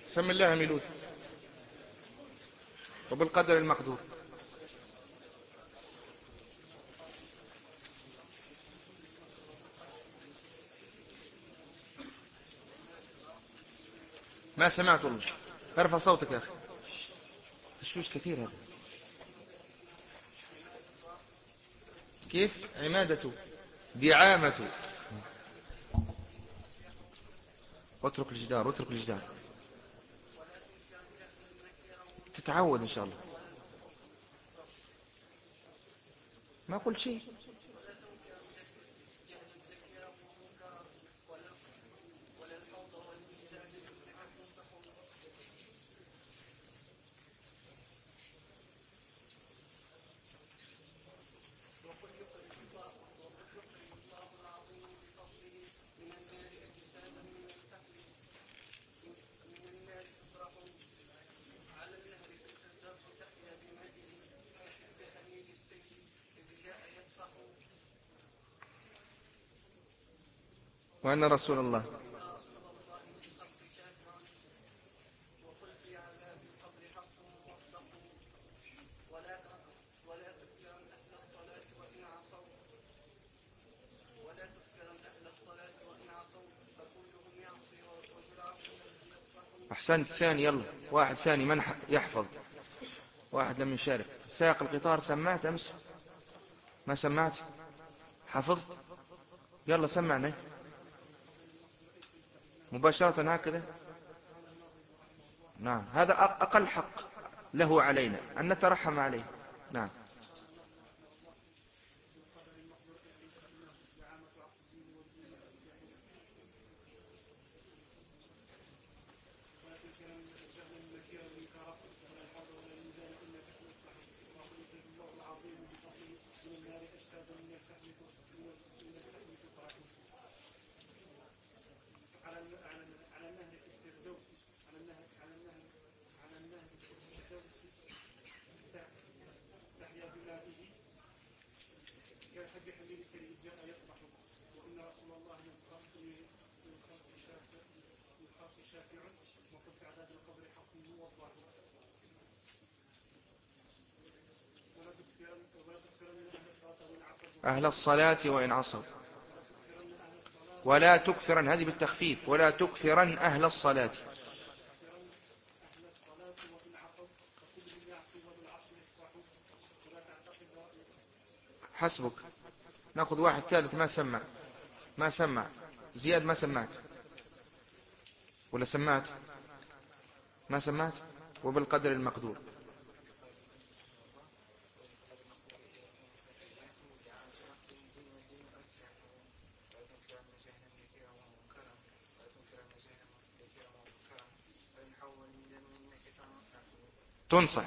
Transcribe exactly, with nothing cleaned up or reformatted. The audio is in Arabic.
سم الله ميلود وبالقدر المقدور. ما سمعت والله. ارفع صوتك يا أخي. تشويش كثير هذا. كيف؟ عمادة، دعامة. اترك الجدار، اترك الجدار. تتعود إن شاء الله. ما قلت شيء. وأن رسول الله أحسنت. ثاني يلا، واحد ثاني من يحفظ، واحد لم يشارك. سائق القطار سمعت أمس؟ ما سمعت؟ حفظت؟ يلا سمعنا مباشرة هكذا. نعم، هذا أقل حق له علينا أن نترحم عليه. نعم. أهل الصلاة وإن عصوا، ولا تكثرن، هذه بالتخفيف، ولا تكثرن أهل الصلاة. حسبك. نأخذ واحد ثالث ما سمع. ما سمع زياد. ما سمعت ولا سمعت؟ ما سمعت. وبالقدر المقدور. تنصح.